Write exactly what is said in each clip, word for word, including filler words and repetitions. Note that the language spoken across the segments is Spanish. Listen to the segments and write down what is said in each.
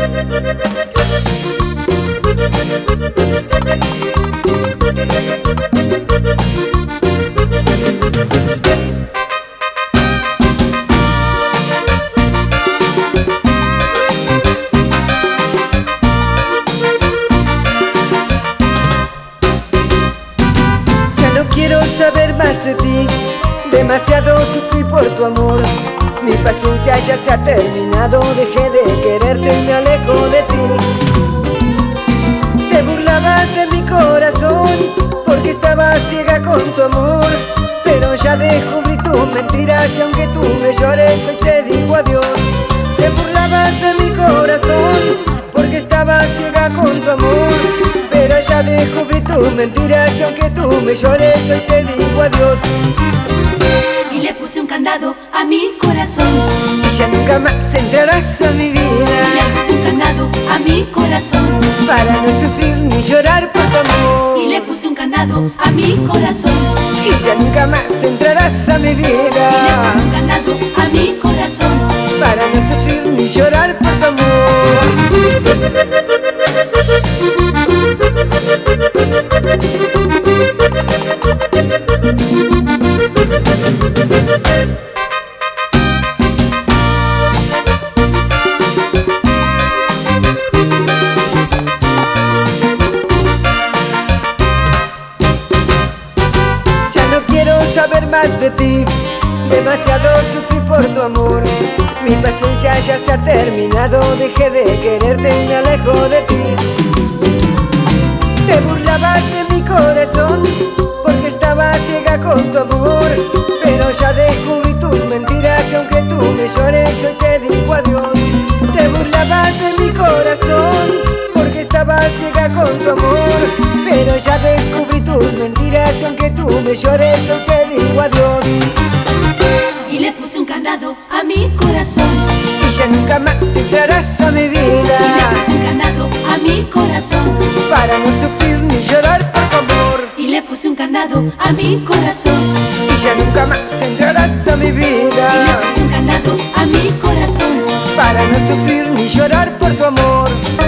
Quiero saber más de ti, demasiado sufrí por tu amor. Mi paciencia ya se ha terminado, dejé de quererte y me alejo de ti. Te burlabas de mi corazón, porque estaba ciega con tu amor. Pero ya descubrí tus mentiras y aunque tú me llores hoy te digo adiós. Te burlabas de mi corazón, porque estaba ciega con tu amor. Pero ya descubrí tus mentiras y aunque tú me llores hoy te digo adiós. Y le puse un candado a mi corazón, Y ya nunca más entrarás a mi vida. y le puse un candado a mi corazón, Para no sufrir ni llorar por tu amor. y le puse un candado a mi corazón, Y ya nunca más entrarás a mi y le puse vida. un candado a mi corazón. Para no sufrir ni llorar por tu amor. Ya no quiero saber más de ti, demasiado sufrí por tu amor. Mi paciencia ya se ha terminado, dejé de quererte y me alejo de ti. Te burlabas de mi corazón, porque estaba ciega con tu amor. Pero ya descubrí tus mentiras y aunque tú me llores hoy te digo adiós. Te burlabas de mi corazón, porque estaba ciega con tu amor. Pero ya descubrí tus mentiras y aunque tú me llores hoy te digo adiós. Y le puse un candado a mi corazón, Y ya nunca más entrarás a mi y le vida. puse un candado a mi corazón, Para no sufrir ni llorar por tu amor. y le puse un candado a mi corazón, Y ya nunca más entrarás a mi y le vida. puse un candado a mi corazón. Para no sufrir ni llorar por tu amor.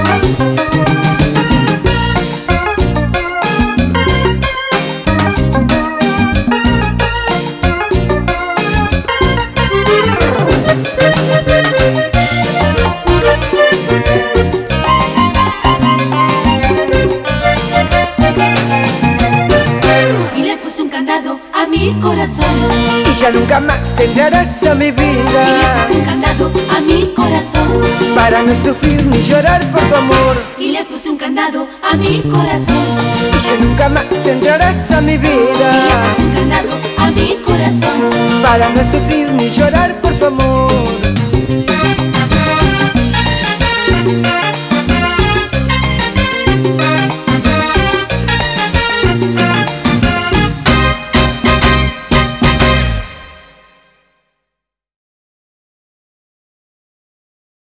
Y le puse un candado a mi corazón, Y ya nunca más entrarás a mi y le vida. puse un candado a mi corazón, Para no sufrir ni llorar por tu amor. y le puse un candado a mi corazón, Y ya nunca más entrarás a mi y le vida. puse un candado a mi corazón. Para no sufrir ni llorar